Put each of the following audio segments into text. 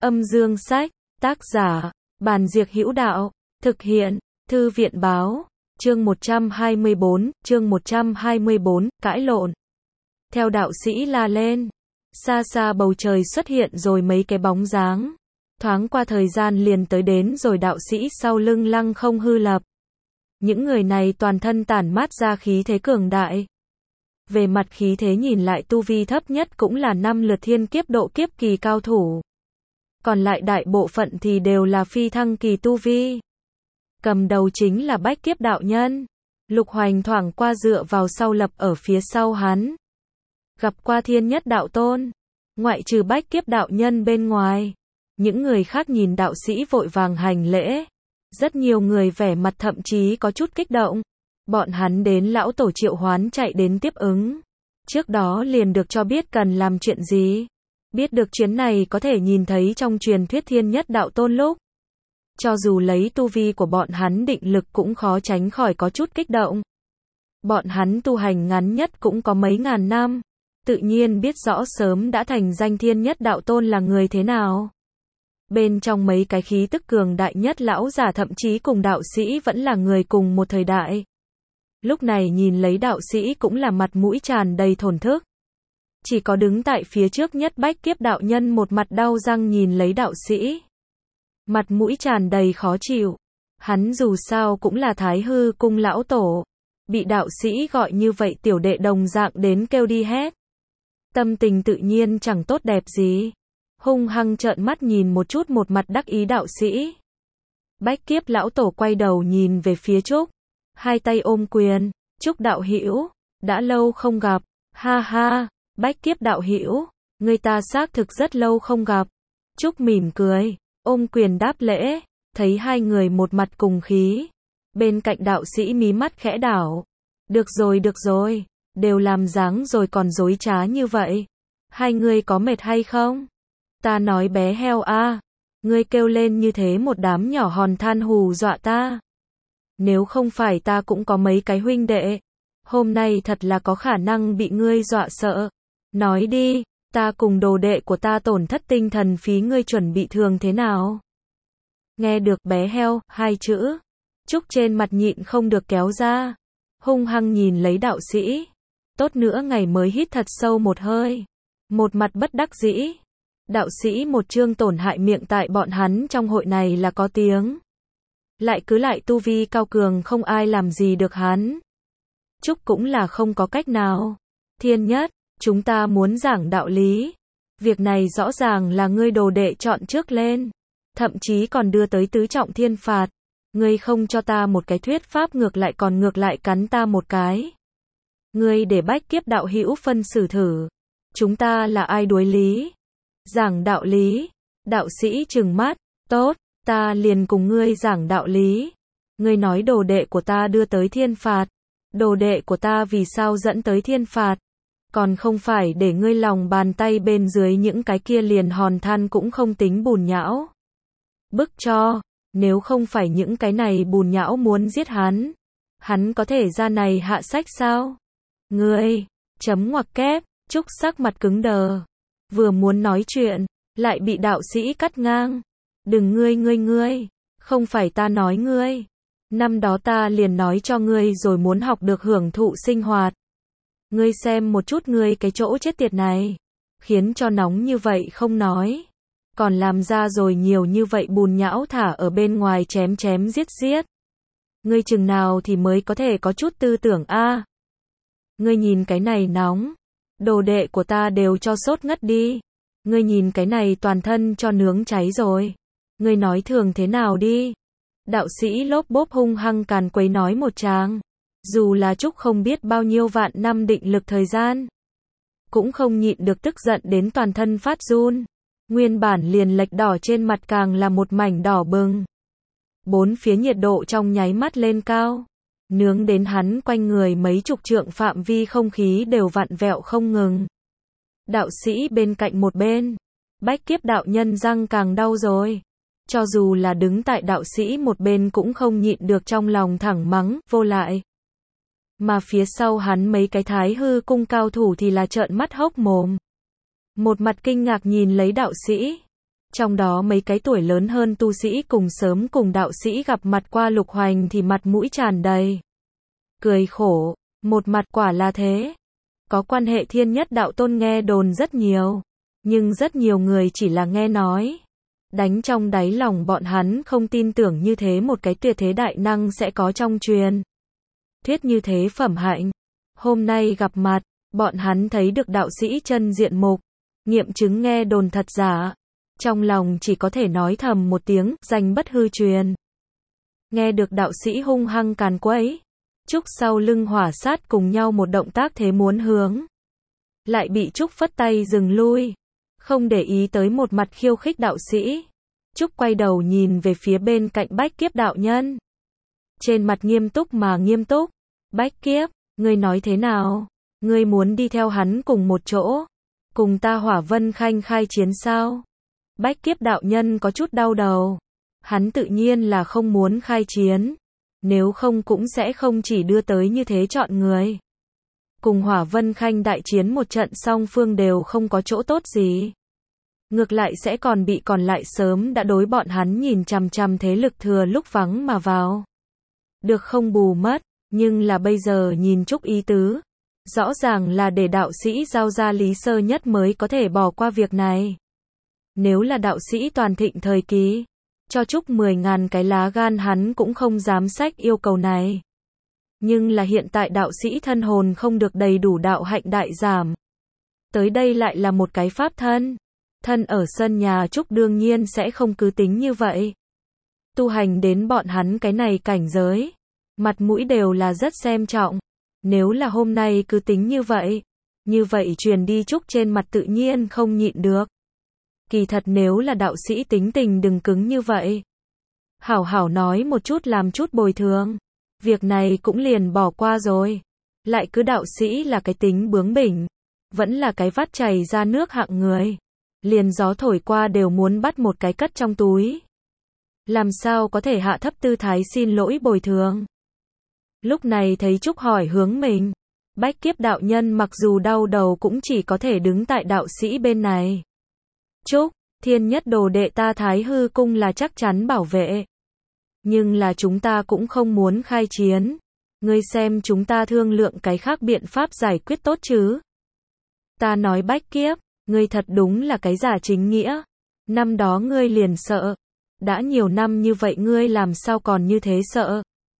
Âm dương sách, tác giả, Bàn Diệc Hữu Đạo, thực hiện, Thư viện Báo, chương 124, cãi lộn. Theo đạo sĩ la lên, xa xa bầu trời xuất hiện rồi mấy cái bóng dáng. Thoáng qua thời gian liền tới đến rồi đạo sĩ sau lưng lăng không hư lập. Những người này toàn thân tản mát ra khí thế cường đại. Về mặt khí thế nhìn lại tu vi thấp nhất cũng là 5 lượt thiên kiếp độ kiếp kỳ cao thủ. Còn lại đại bộ phận thì đều là phi thăng kỳ tu vi. Cầm đầu chính là Bách Kiếp đạo nhân. Lục Hoành thoảng qua dựa vào sau lập ở phía sau hắn. Gặp qua Thiên Nhất đạo tôn. Ngoại trừ Bách Kiếp đạo nhân bên ngoài. Những người khác nhìn đạo sĩ vội vàng hành lễ. Rất nhiều người vẻ mặt thậm chí có chút kích động. Bọn hắn đến lão tổ triệu hoán chạy đến tiếp ứng. Trước đó liền được cho biết cần làm chuyện gì. Biết được chuyến này có thể nhìn thấy trong truyền thuyết Thiên Nhất đạo tôn lúc. Cho dù lấy tu vi của bọn hắn định lực cũng khó tránh khỏi có chút kích động. Bọn hắn tu hành ngắn nhất cũng có mấy ngàn năm. Tự nhiên biết rõ sớm đã thành danh Thiên Nhất đạo tôn là người thế nào. Bên trong mấy cái khí tức cường đại nhất lão giả thậm chí cùng đạo sĩ vẫn là người cùng một thời đại. Lúc này nhìn lấy đạo sĩ cũng là mặt mũi tràn đầy thổn thức. Chỉ có đứng tại phía trước nhất Bách Kiếp đạo nhân một mặt đau răng nhìn lấy đạo sĩ. Mặt mũi tràn đầy khó chịu. Hắn dù sao cũng là Thái Hư cung lão tổ. Bị đạo sĩ gọi như vậy tiểu đệ đồng dạng đến kêu đi hết. Tâm tình tự nhiên chẳng tốt đẹp gì. Hung hăng trợn mắt nhìn một chút một mặt đắc ý đạo sĩ. Bách Kiếp lão tổ quay đầu nhìn về phía Trúc. Hai tay ôm quyền. Trúc đạo hữu, đã lâu không gặp. Ha ha, Bách Kiếp đạo hữu, người ta xác thực rất lâu không gặp. Trúc mỉm cười, ôm quyền đáp lễ. Thấy hai người một mặt cùng khí. Bên cạnh đạo sĩ mí mắt khẽ đảo. Được rồi, đều làm dáng rồi còn dối trá như vậy. Hai người có mệt hay không? Ta nói bé heo a, ngươi kêu lên như thế một đám nhỏ hòn than hù dọa ta. Nếu không phải ta cũng có mấy cái huynh đệ, hôm nay thật là có khả năng bị ngươi dọa sợ. Nói đi, ta cùng đồ đệ của ta tổn thất tinh thần phí ngươi chuẩn bị thường thế nào? Nghe được bé heo, hai chữ, Trúc trên mặt nhịn không được kéo ra. Hung hăng nhìn lấy đạo sĩ. Tốt nữa ngày mới hít thật sâu một hơi. Một mặt bất đắc dĩ. Đạo sĩ một chương tổn hại miệng tại bọn hắn trong hội này là có tiếng. Lại tu vi cao cường không ai làm gì được hắn. Trúc cũng là không có cách nào. Thiên Nhất, chúng ta muốn giảng đạo lý. Việc này rõ ràng là ngươi đồ đệ chọn trước lên. Thậm chí còn đưa tới tứ trọng thiên phạt. Ngươi không cho ta một cái thuyết pháp ngược lại còn ngược lại cắn ta một cái. Ngươi để Bách Kiếp đạo hữu phân xử thử. Chúng ta là ai đối lý? Giảng đạo lý. Đạo sĩ trừng mắt. Tốt, ta liền cùng ngươi giảng đạo lý. Ngươi nói đồ đệ của ta đưa tới thiên phạt. Đồ đệ của ta vì sao dẫn tới thiên phạt? Còn không phải để ngươi lòng bàn tay bên dưới những cái kia liền hòn than cũng không tính bùn nhão. Bức cho, nếu không phải những cái này bùn nhão muốn giết hắn có thể ra này hạ sách sao? Ngươi, chấm ngoặc kép, Trúc sắc mặt cứng đờ. Vừa muốn nói chuyện, lại bị đạo sĩ cắt ngang. Đừng ngươi, không phải ta nói ngươi. Năm đó ta liền nói cho ngươi rồi muốn học được hưởng thụ sinh hoạt. Ngươi xem một chút ngươi cái chỗ chết tiệt này. Khiến cho nóng như vậy không nói. Còn làm ra rồi nhiều như vậy bùn nhão thả ở bên ngoài chém giết. Ngươi chừng nào thì mới có thể có chút tư tưởng a? Ngươi nhìn cái này nóng. Đồ đệ của ta đều cho sốt ngất đi. Ngươi nhìn cái này toàn thân cho nướng cháy rồi. Ngươi nói thường thế nào đi. Đạo sĩ lốp bốp hung hăng càn quấy nói một tràng. Dù là Trúc không biết bao nhiêu vạn năm định lực thời gian. Cũng không nhịn được tức giận đến toàn thân phát run. Nguyên bản liền lệch đỏ trên mặt càng là một mảnh đỏ bừng. Bốn phía nhiệt độ trong nháy mắt lên cao. Nướng đến hắn quanh người mấy chục trượng phạm vi không khí đều vặn vẹo không ngừng. Đạo sĩ bên cạnh một bên. Bách Kiếp đạo nhân răng càng đau rồi. Cho dù là đứng tại đạo sĩ một bên cũng không nhịn được trong lòng thẳng mắng, vô lại. Mà phía sau hắn mấy cái Thái Hư cung cao thủ thì là trợn mắt hốc mồm. Một mặt kinh ngạc nhìn lấy đạo sĩ. Trong đó mấy cái tuổi lớn hơn tu sĩ cùng sớm cùng đạo sĩ gặp mặt qua Lục Hoành thì mặt mũi tràn đầy cười khổ, một mặt quả là thế. Có quan hệ thiên nhất đạo tôn nghe đồn rất nhiều, nhưng rất nhiều người chỉ là nghe nói. Đánh trong đáy lòng bọn hắn không tin tưởng như thế một cái tuyệt thế đại năng sẽ có trong truyền thuyết như thế phẩm hạnh. Hôm nay gặp mặt, bọn hắn thấy được đạo sĩ chân diện mục, nghiệm chứng nghe đồn thật giả. Trong lòng chỉ có thể nói thầm một tiếng, danh bất hư truyền. Nghe được đạo sĩ hung hăng càn quấy, Trúc sau lưng Hỏa Sát cùng nhau một động tác thế muốn hướng. Lại bị Trúc phất tay dừng lui. Không để ý tới một mặt khiêu khích đạo sĩ. Trúc quay đầu nhìn về phía bên cạnh Bách Kiếp đạo nhân. Trên mặt nghiêm túc mà nghiêm túc. Bách Kiếp, ngươi nói thế nào? Ngươi muốn đi theo hắn cùng một chỗ? Cùng ta Hỏa Vân Khanh khai chiến sao? Bách Kiếp đạo nhân có chút đau đầu. Hắn tự nhiên là không muốn khai chiến. Nếu không cũng sẽ không chỉ đưa tới như thế chọn người. Cùng Hỏa Vân Khanh đại chiến một trận song phương đều không có chỗ tốt gì. Ngược lại sẽ còn bị còn lại sớm đã đối bọn hắn nhìn chằm chằm thế lực thừa lúc vắng mà vào. Được không bù mất, nhưng là bây giờ nhìn Trúc ý tứ. Rõ ràng là để đạo sĩ giao ra Lý Sơ Nhất mới có thể bỏ qua việc này. Nếu là đạo sĩ toàn thịnh thời kỳ, cho Trúc 10.000 cái lá gan hắn cũng không dám xách yêu cầu này. Nhưng là hiện tại đạo sĩ thân hồn không được đầy đủ đạo hạnh đại giảm. Tới đây lại là một cái pháp thân. Thân ở sân nhà Trúc đương nhiên sẽ không cứ tính như vậy. Tu hành đến bọn hắn cái này cảnh giới. Mặt mũi đều là rất xem trọng. Nếu là hôm nay cứ tính như vậy truyền đi Trúc trên mặt tự nhiên không nhịn được. Kỳ thật nếu là đạo sĩ tính tình đừng cứng như vậy. Hảo hảo nói một chút làm chút bồi thường. Việc này cũng liền bỏ qua rồi. Lại cứ đạo sĩ là cái tính bướng bỉnh. Vẫn là cái vắt chảy ra nước hạng người. Liền gió thổi qua đều muốn bắt một cái cất trong túi. Làm sao có thể hạ thấp tư thái xin lỗi bồi thường. Lúc này thấy Trúc hỏi hướng mình. Bách Kiếp đạo nhân mặc dù đau đầu cũng chỉ có thể đứng tại đạo sĩ bên này. Trúc, thiên nhất đồ đệ ta Thái Hư Cung là chắc chắn bảo vệ. Nhưng là chúng ta cũng không muốn khai chiến. Ngươi xem chúng ta thương lượng cái khác biện pháp giải quyết tốt chứ. Ta nói Bách Kiếp, ngươi thật đúng là cái giả chính nghĩa. Năm đó ngươi liền sợ. Đã nhiều năm như vậy ngươi làm sao còn như thế sợ.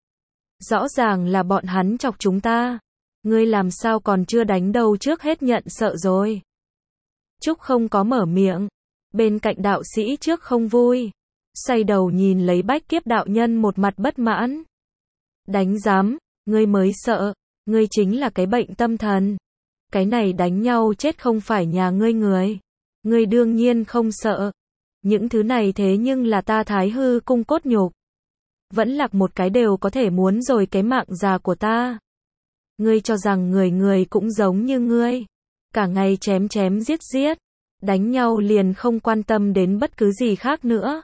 Rõ ràng là bọn hắn chọc chúng ta. Ngươi làm sao còn chưa đánh đâu trước hết nhận sợ rồi. Trúc không có mở miệng. Bên cạnh đạo sĩ trước không vui. Xoay đầu nhìn lấy Bách Kiếp đạo nhân một mặt bất mãn. Đánh giám, ngươi mới sợ. Ngươi chính là cái bệnh tâm thần. Cái này đánh nhau chết không phải nhà ngươi người. Ngươi đương nhiên không sợ. Những thứ này thế nhưng là ta Thái Hư Cung cốt nhục. Vẫn lạc một cái đều có thể muốn rồi cái mạng già của ta. Ngươi cho rằng người người cũng giống như ngươi. Cả ngày chém chém giết giết. Đánh nhau liền không quan tâm đến bất cứ gì khác nữa.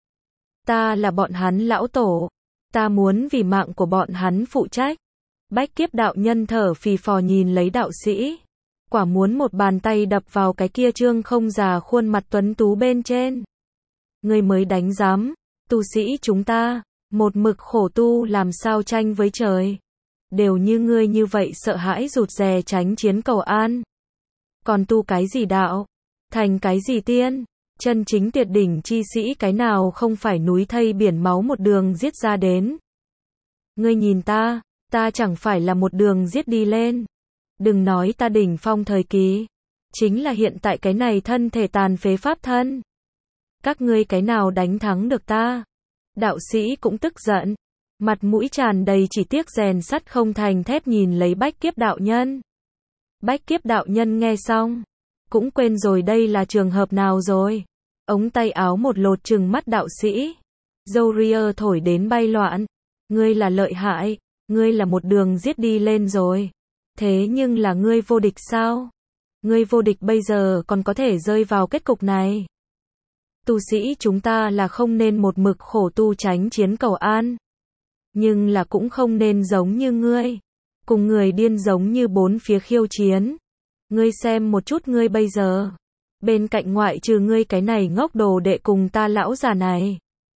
Ta là bọn hắn lão tổ. Ta muốn vì mạng của bọn hắn phụ trách. Bách Kiếp đạo nhân thở phì phò nhìn lấy đạo sĩ. Quả muốn một bàn tay đập vào cái kia trương không già khuôn mặt tuấn tú bên trên. Ngươi mới đánh giám. Tu sĩ chúng ta. Một mực khổ tu làm sao tranh với trời. Đều như ngươi như vậy sợ hãi rụt rè tránh chiến cầu an. Còn tu cái gì đạo? Thành cái gì tiên? Chân chính tuyệt đỉnh chi sĩ cái nào không phải núi thây biển máu một đường giết ra đến. Ngươi nhìn ta chẳng phải là một đường giết đi lên. Đừng nói ta đỉnh phong thời kỳ. Chính là hiện tại cái này thân thể tàn phế pháp thân. Các ngươi cái nào đánh thắng được ta? Đạo sĩ cũng tức giận. Mặt mũi tràn đầy chỉ tiếc rèn sắt không thành thép nhìn lấy Bách Kiếp đạo nhân. Bách Kiếp đạo nhân nghe xong. Cũng quên rồi đây là trường hợp nào rồi. Ống tay áo một lột trừng mắt đạo sĩ. Dâu ria thổi đến bay loạn. Ngươi là lợi hại. Ngươi là một đường giết đi lên rồi. Thế nhưng là ngươi vô địch sao? Ngươi vô địch bây giờ còn có thể rơi vào kết cục này. Tu sĩ chúng ta là không nên một mực khổ tu tránh chiến cầu an. Nhưng là cũng không nên giống như ngươi. Cùng người điên giống như bốn phía khiêu chiến. Ngươi xem một chút ngươi bây giờ. Bên cạnh ngoại trừ ngươi cái này ngốc đồ đệ cùng ta lão già này.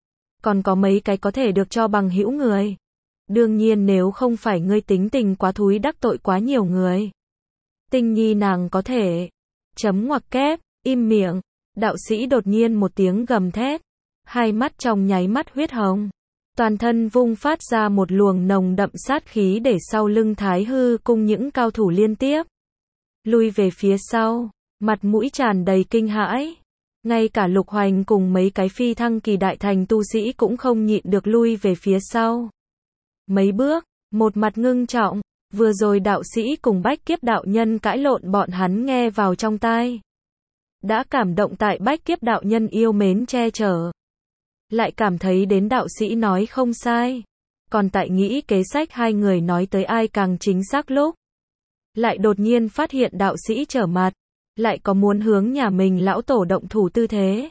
Còn có mấy cái có thể được cho bằng hữu người. Đương nhiên nếu không phải ngươi tính tình quá thúi đắc tội quá nhiều người. Tinh nhi nàng có thể. Chấm ngoặc kép, im miệng. Đạo sĩ đột nhiên một tiếng gầm thét. Hai mắt trong nháy mắt huyết hồng. Toàn thân vung phát ra một luồng nồng đậm sát khí để sau lưng Thái Hư cung những cao thủ liên tiếp. Lui về phía sau, mặt mũi tràn đầy kinh hãi. Ngay cả Lục Hoành cùng mấy cái phi thăng kỳ đại thành tu sĩ cũng không nhịn được lui về phía sau. Mấy bước, một mặt ngưng trọng, vừa rồi đạo sĩ cùng Bách Kiếp đạo nhân cãi lộn bọn hắn nghe vào trong tai. Đã cảm động tại Bách Kiếp đạo nhân yêu mến che chở. Lại cảm thấy đến đạo sĩ nói không sai. Còn tại nghĩ kế sách hai người nói tới ai càng chính xác lúc. Lại đột nhiên phát hiện đạo sĩ trở mặt. Lại có muốn hướng nhà mình lão tổ động thủ tư thế.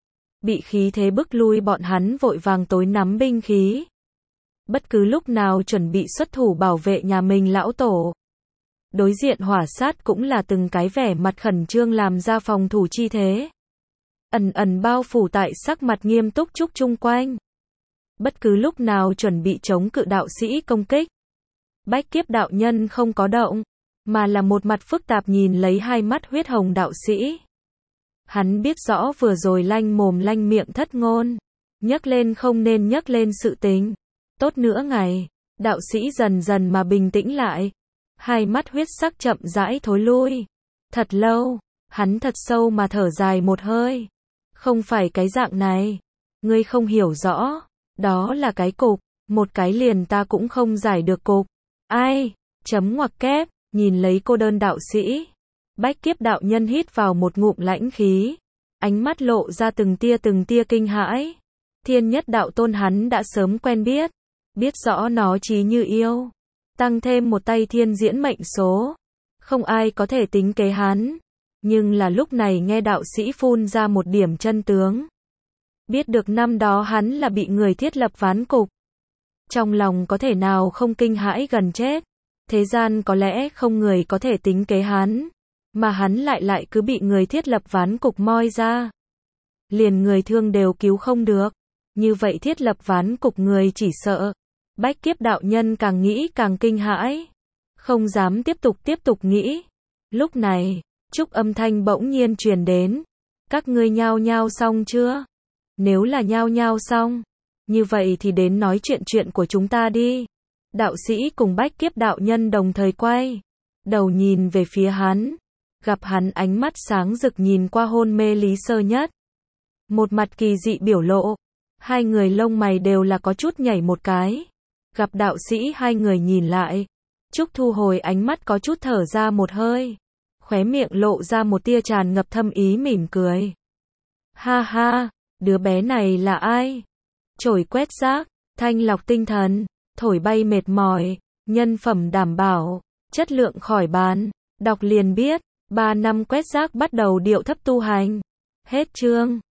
Bị khí thế bức lui bọn hắn vội vàng tối nắm binh khí. Bất cứ lúc nào chuẩn bị xuất thủ bảo vệ nhà mình lão tổ. Đối diện hỏa sát cũng là từng cái vẻ mặt khẩn trương làm ra phòng thủ chi thế. Ẩn ẩn bao phủ tại sắc mặt nghiêm túc trúc chung quanh. Bất cứ lúc nào chuẩn bị chống cự đạo sĩ công kích. Bách Kiếp đạo nhân không có động, mà là một mặt phức tạp nhìn lấy hai mắt huyết hồng đạo sĩ. Hắn biết rõ vừa rồi lanh mồm lanh miệng thất ngôn. Nhắc lên không nên nhắc lên sự tình. Tốt nữa ngày, đạo sĩ dần dần mà bình tĩnh lại. Hai mắt huyết sắc chậm rãi thối lui. Thật lâu, hắn thật sâu mà thở dài một hơi. Không phải cái dạng này. Ngươi không hiểu rõ. Đó là cái cục. Một cái liền ta cũng không giải được cục. Ai? Chấm ngoặc kép. Nhìn lấy cô đơn đạo sĩ. Bách Kiếp đạo nhân hít vào một ngụm lãnh khí. Ánh mắt lộ ra từng tia kinh hãi. Thiên nhất đạo tôn hắn đã sớm quen biết. Biết rõ nó chí như yêu. Tăng thêm một tay thiên diễn mệnh số. Không ai có thể tính kế hắn. Nhưng là lúc này nghe đạo sĩ phun ra một điểm chân tướng. Biết được năm đó hắn là bị người thiết lập ván cục. Trong lòng có thể nào không kinh hãi gần chết. Thế gian có lẽ không người có thể tính kế hắn. Mà hắn lại cứ bị người thiết lập ván cục moi ra. Liền người thương đều cứu không được. Như vậy thiết lập ván cục người chỉ sợ. Bách Kiếp đạo nhân càng nghĩ càng kinh hãi. Không dám tiếp tục nghĩ. Lúc này, Trúc âm thanh bỗng nhiên truyền đến. Các ngươi nhao nhao xong chưa? Nếu là nhao nhao xong, như vậy thì đến nói chuyện của chúng ta đi. Đạo sĩ cùng Bách Kiếp đạo nhân đồng thời quay đầu nhìn về phía hắn. Gặp hắn ánh mắt sáng rực nhìn qua hôn mê Lý Sơ Nhất. Một mặt kỳ dị biểu lộ. Hai người lông mày đều là có chút nhảy một cái. Gặp đạo sĩ hai người nhìn lại. Trúc thu hồi ánh mắt có chút thở ra một hơi. Khóe miệng lộ ra một tia tràn ngập thâm ý mỉm cười. Ha ha, đứa bé này là ai? Chổi quét rác, thanh lọc tinh thần, thổi bay mệt mỏi, nhân phẩm đảm bảo, chất lượng khỏi bàn. Đọc liền biết, 3 năm quét rác bắt đầu điệu thấp tu hành. Hết chương.